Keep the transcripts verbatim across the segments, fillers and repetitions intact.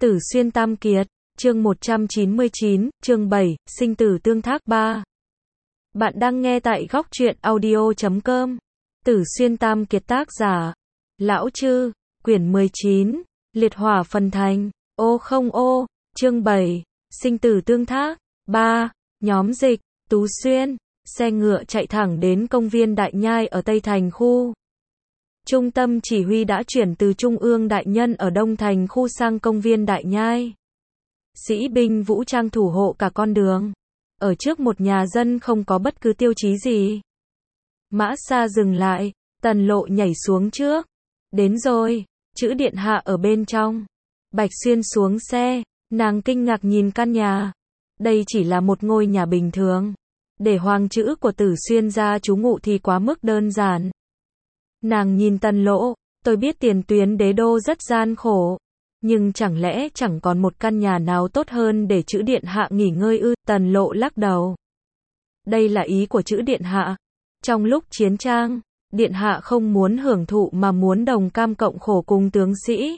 Tử Xuyên Tam Kiệt, chương một trăm chín mươi chín, chương bảy, sinh tử tương thác ba. Bạn đang nghe tại góc truyện audio chấm com. Tử Xuyên Tam Kiệt tác giả, Lão Chư, quyển mười chín, liệt hỏa phần thành, ô không ô, chương bảy, sinh tử tương thác, ba, nhóm dịch, Tú Xuyên, xe ngựa chạy thẳng đến công viên Đại Nhai ở Tây Thành khu. Trung tâm chỉ huy đã chuyển từ Trung ương Đại Nhân ở Đông Thành khu sang công viên Đại Nhai. Sĩ binh vũ trang thủ hộ cả con đường. Ở trước một nhà dân không có bất cứ tiêu chí gì. Mã Sa dừng lại, Tần Lộ nhảy xuống trước. Đến rồi, chữ điện hạ ở bên trong. Bạch Xuyên xuống xe, nàng kinh ngạc nhìn căn nhà. Đây chỉ là một ngôi nhà bình thường. Để hoàng chữ của Tử Xuyên ra trú ngụ thì quá mức đơn giản. Nàng nhìn Tần Lộ, tôi biết tiền tuyến đế đô rất gian khổ. Nhưng chẳng lẽ chẳng còn một căn nhà nào tốt hơn để chữ điện hạ nghỉ ngơi ư? Tần Lộ lắc đầu. Đây là ý của chữ điện hạ. Trong lúc chiến tranh, điện hạ không muốn hưởng thụ mà muốn đồng cam cộng khổ cùng tướng sĩ.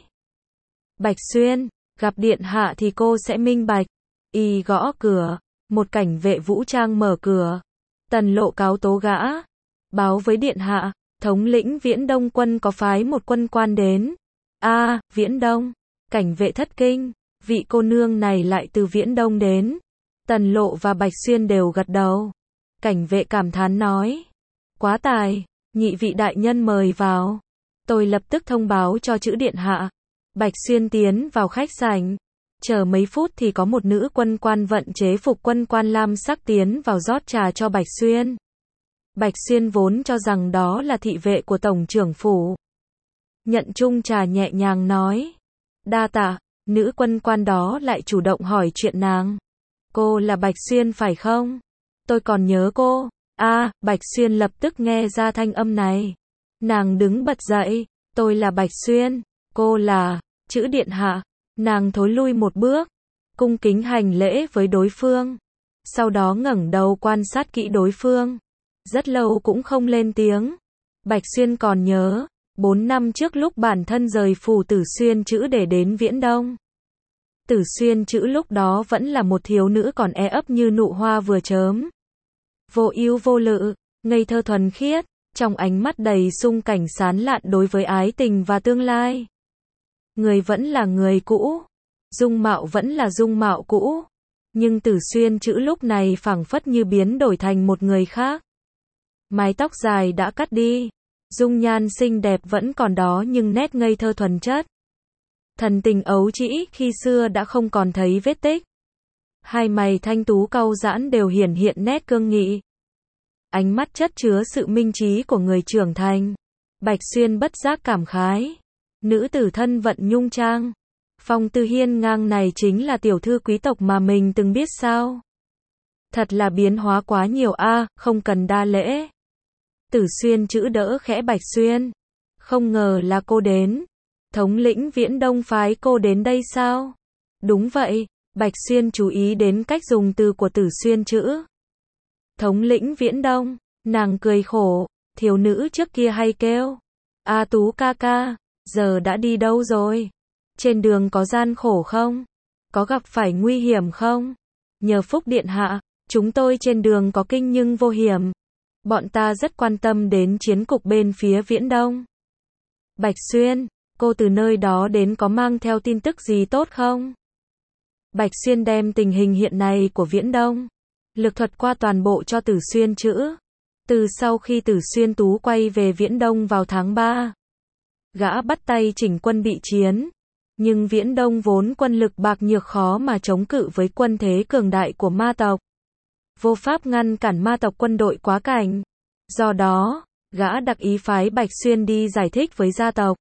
Bạch Xuyên, gặp điện hạ thì cô sẽ minh bạch. Y gõ cửa, một cảnh vệ vũ trang mở cửa. Tần Lộ cáo tố gã. Báo với điện hạ, thống lĩnh Viễn Đông quân có phái một quân quan đến. A, à, Viễn Đông. Cảnh vệ thất kinh, vị cô nương này lại từ Viễn Đông đến. Tần Lộ và Bạch Xuyên đều gật đầu. Cảnh vệ cảm thán nói. Quá tài, nhị vị đại nhân mời vào. Tôi lập tức thông báo cho chữ điện hạ. Bạch Xuyên tiến vào khách sảnh. Chờ mấy phút thì có một nữ quân quan vận chế phục quân quan lam sắc tiến vào rót trà cho Bạch Xuyên. Bạch Xuyên vốn cho rằng đó là thị vệ của tổng trưởng phủ. Nhận chung trà nhẹ nhàng nói. Đa tạ, nữ quân quan đó lại chủ động hỏi chuyện nàng. Cô là Bạch Xuyên phải không? Tôi còn nhớ cô. A, à, Bạch Xuyên lập tức nghe ra thanh âm này. Nàng đứng bật dậy. Tôi là Bạch Xuyên. Cô là, chữ điện hạ. Nàng thối lui một bước. Cung kính hành lễ với đối phương. Sau đó ngẩng đầu quan sát kỹ đối phương. Rất lâu cũng không lên tiếng. Bạch Xuyên còn nhớ. Bốn năm trước lúc bản thân rời phủ Tử Xuyên chữ để đến Viễn Đông. Tử Xuyên chữ lúc đó vẫn là một thiếu nữ còn e ấp như nụ hoa vừa chớm. Vô ưu vô lự, ngây thơ thuần khiết, trong ánh mắt đầy sung cảnh sán lạn đối với ái tình và tương lai. Người vẫn là người cũ, dung mạo vẫn là dung mạo cũ, nhưng Tử Xuyên chữ lúc này phảng phất như biến đổi thành một người khác. Mái tóc dài đã cắt đi. Dung nhan xinh đẹp vẫn còn đó nhưng nét ngây thơ thuần chất. Thần tình ấu trĩ khi xưa đã không còn thấy vết tích. Hai mày thanh tú cau giãn đều hiển hiện nét cương nghị. Ánh mắt chất chứa sự minh trí của người trưởng thành. Bạch Xuyên bất giác cảm khái. Nữ tử thân vận nhung trang. Phong tư hiên ngang này chính là tiểu thư quý tộc mà mình từng biết sao. Thật là biến hóa quá nhiều a, à, không cần đa lễ. Tử Xuyên chữ đỡ khẽ Bạch Xuyên. Không ngờ là cô đến. Thống lĩnh Viễn Đông phái cô đến đây sao? Đúng vậy, Bạch Xuyên chú ý đến cách dùng từ của Tử Xuyên chữ. Thống lĩnh Viễn Đông, nàng cười khổ, thiếu nữ trước kia hay kêu. A Tú ca ca, giờ đã đi đâu rồi? Trên đường có gian khổ không? Có gặp phải nguy hiểm không? Nhờ phúc điện hạ, chúng tôi trên đường có kinh nhưng vô hiểm. Bọn ta rất quan tâm đến chiến cục bên phía Viễn Đông. Bạch Xuyên, cô từ nơi đó đến có mang theo tin tức gì tốt không? Bạch Xuyên đem tình hình hiện nay của Viễn Đông, lực thuật qua toàn bộ cho Tử Xuyên chữ. Từ sau khi Tử Xuyên Tú quay về Viễn Đông vào tháng ba, gã bắt tay chỉnh quân bị chiến. Nhưng Viễn Đông vốn quân lực bạc nhược khó mà chống cự với quân thế cường đại của ma tộc. Vô pháp ngăn cản ma tộc quân đội quá cảnh. Do đó, gã đặc ý phái Bạch Xuyên đi giải thích với gia tộc.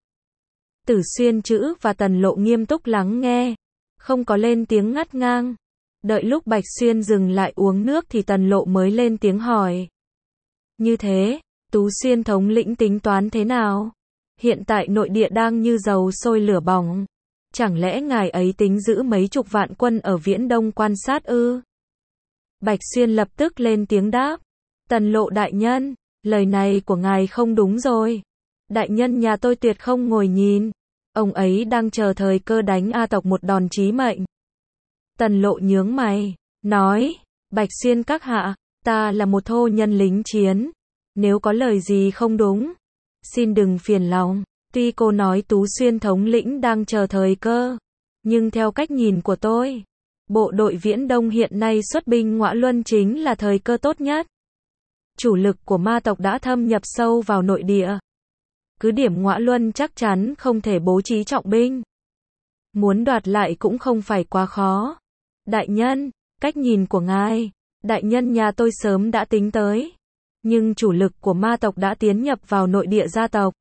Tử Xuyên chữ và Tần Lộ nghiêm túc lắng nghe. Không có lên tiếng ngắt ngang. Đợi lúc Bạch Xuyên dừng lại uống nước thì Tần Lộ mới lên tiếng hỏi. Như thế, Tú Xuyên thống lĩnh tính toán thế nào? Hiện tại nội địa đang như dầu sôi lửa bỏng. Chẳng lẽ ngài ấy tính giữ mấy chục vạn quân ở Viễn Đông quan sát ư? Bạch Xuyên lập tức lên tiếng đáp. Tần Lộ đại nhân, lời này của ngài không đúng rồi. Đại nhân nhà tôi tuyệt không ngồi nhìn. Ông ấy đang chờ thời cơ đánh A tộc một đòn chí mệnh. Tần Lộ nhướng mày, nói, Bạch Xuyên các hạ, ta là một thô nhân lính chiến. Nếu có lời gì không đúng, xin đừng phiền lòng. Tuy cô nói Tú Xuyên thống lĩnh đang chờ thời cơ, nhưng theo cách nhìn của tôi, bộ đội Viễn Đông hiện nay xuất binh Ngõa Luân chính là thời cơ tốt nhất. Chủ lực của ma tộc đã thâm nhập sâu vào nội địa. Cứ điểm Ngõa Luân chắc chắn không thể bố trí trọng binh. Muốn đoạt lại cũng không phải quá khó. Đại nhân, cách nhìn của ngài, đại nhân nhà tôi sớm đã tính tới. Nhưng chủ lực của ma tộc đã tiến nhập vào nội địa gia tộc.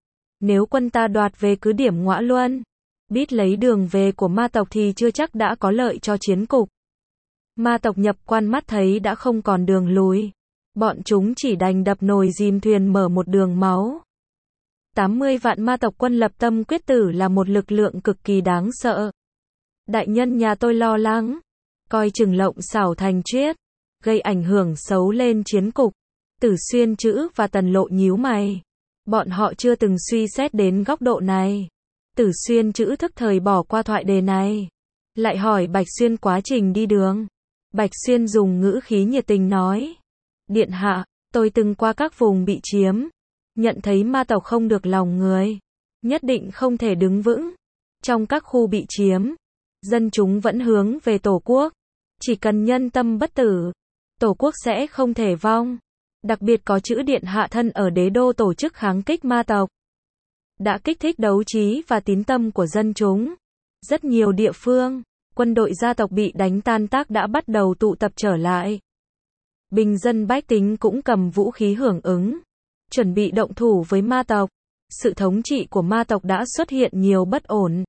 Nếu quân ta đoạt về cứ điểm Ngõa Luân, biết lấy đường về của ma tộc thì chưa chắc đã có lợi cho chiến cục. Ma tộc nhập quan mắt thấy đã không còn đường lùi. Bọn chúng chỉ đành đập nồi dìm thuyền mở một đường máu. tám mươi vạn ma tộc quân lập tâm quyết tử là một lực lượng cực kỳ đáng sợ. Đại nhân nhà tôi lo lắng, coi chừng lộng xảo thành chuyết, gây ảnh hưởng xấu lên chiến cục. Tử Xuyên Chữ và Tần Lộ nhíu mày. Bọn họ chưa từng suy xét đến góc độ này. Tử Xuyên Chữ thức thời bỏ qua thoại đề này. Lại hỏi Bạch Xuyên quá trình đi đường. Bạch Xuyên dùng ngữ khí nhiệt tình nói. Điện hạ, tôi từng qua các vùng bị chiếm. Nhận thấy ma tộc không được lòng người. Nhất định không thể đứng vững. Trong các khu bị chiếm, dân chúng vẫn hướng về Tổ quốc. Chỉ cần nhân tâm bất tử, Tổ quốc sẽ không thể vong. Đặc biệt có Chữ điện hạ thân ở đế đô tổ chức kháng kích ma tộc. Đã kích thích đấu trí và tín tâm của dân chúng. Rất nhiều địa phương, quân đội gia tộc bị đánh tan tác đã bắt đầu tụ tập trở lại. Bình dân bách tính cũng cầm vũ khí hưởng ứng, chuẩn bị động thủ với ma tộc. Sự thống trị của ma tộc đã xuất hiện nhiều bất ổn.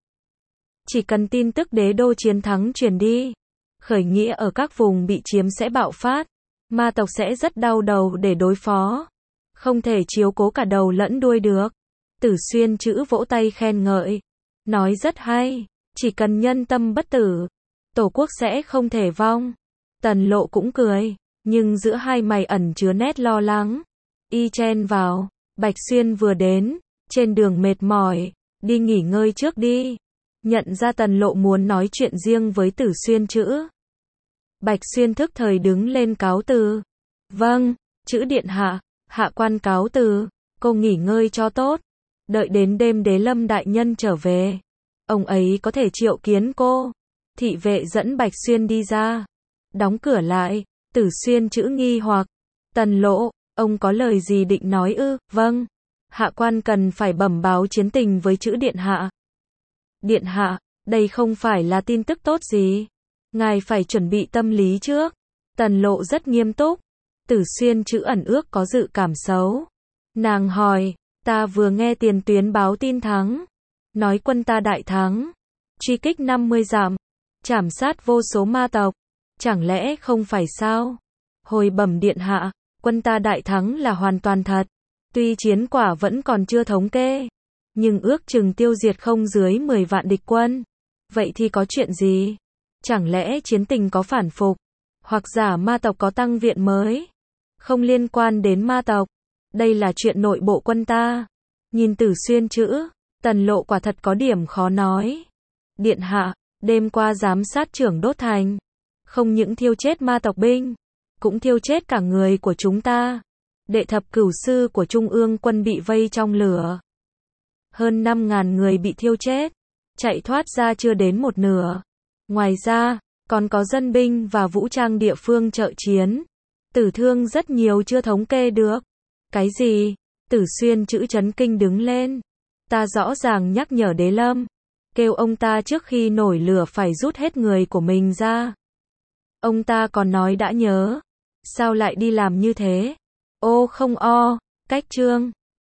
Chỉ cần tin tức đế đô chiến thắng truyền đi, khởi nghĩa ở các vùng bị chiếm sẽ bạo phát. Ma tộc sẽ rất đau đầu để đối phó. Không thể chiếu cố cả đầu lẫn đuôi được. Tử Xuyên Chữ vỗ tay khen ngợi. Nói rất hay. Chỉ cần nhân tâm bất tử, Tổ quốc sẽ không thể vong. Tần Lộ cũng cười. Nhưng giữa hai mày ẩn chứa nét lo lắng. Y chen vào. Bạch Xuyên vừa đến. Trên đường mệt mỏi. Đi nghỉ ngơi trước đi. Nhận ra Tần Lộ muốn nói chuyện riêng với Tử Xuyên Chữ. Bạch Xuyên thức thời đứng lên cáo từ. Vâng, Chữ điện hạ, hạ quan cáo từ. Cô nghỉ ngơi cho tốt. Đợi đến đêm Đế Lâm đại nhân trở về, ông ấy có thể triệu kiến cô. Thị vệ dẫn Bạch Xuyên đi ra. Đóng cửa lại. Tử Xuyên Chữ nghi hoặc. Tần Lộ, ông có lời gì định nói ư? Vâng, hạ quan cần phải bẩm báo chiến tình với Chữ điện hạ. Điện hạ, đây không phải là tin tức tốt gì. Ngài phải chuẩn bị tâm lý trước. Tần Lộ rất nghiêm túc. Tử Xuyên Chữ ẩn ước có dự cảm xấu. Nàng hỏi, ta vừa nghe tiền tuyến báo tin thắng. Nói quân ta đại thắng. Truy kích năm mươi dặm. Trảm sát vô số ma tộc. Chẳng lẽ không phải sao? Hồi bẩm điện hạ, quân ta đại thắng là hoàn toàn thật. Tuy chiến quả vẫn còn chưa thống kê, nhưng ước chừng tiêu diệt không dưới mười vạn địch quân. Vậy thì có chuyện gì? Chẳng lẽ chiến tình có phản phục? Hoặc giả ma tộc có tăng viện mới? Không liên quan đến ma tộc. Đây là chuyện nội bộ quân ta. Nhìn Tử Xuyên Chữ, Tần Lộ quả thật có điểm khó nói. Điện hạ, đêm qua giám sát trưởng đốt thành. Không những thiêu chết ma tộc binh, cũng thiêu chết cả người của chúng ta. Đệ thập cửu sư của Trung ương quân bị vây trong lửa. Hơn năm ngàn người bị thiêu chết. Chạy thoát ra chưa đến một nửa. Ngoài ra, còn có dân binh và vũ trang địa phương trợ chiến. Tử thương rất nhiều chưa thống kê được. Cái gì? Tử Xuyên Chữ chấn kinh đứng lên. Ta rõ ràng nhắc nhở Đế Lâm. Kêu ông ta trước khi nổi lửa phải rút hết người của mình ra. Ông ta còn nói đã nhớ. Sao lại đi làm như thế? Ô không o, cách chương.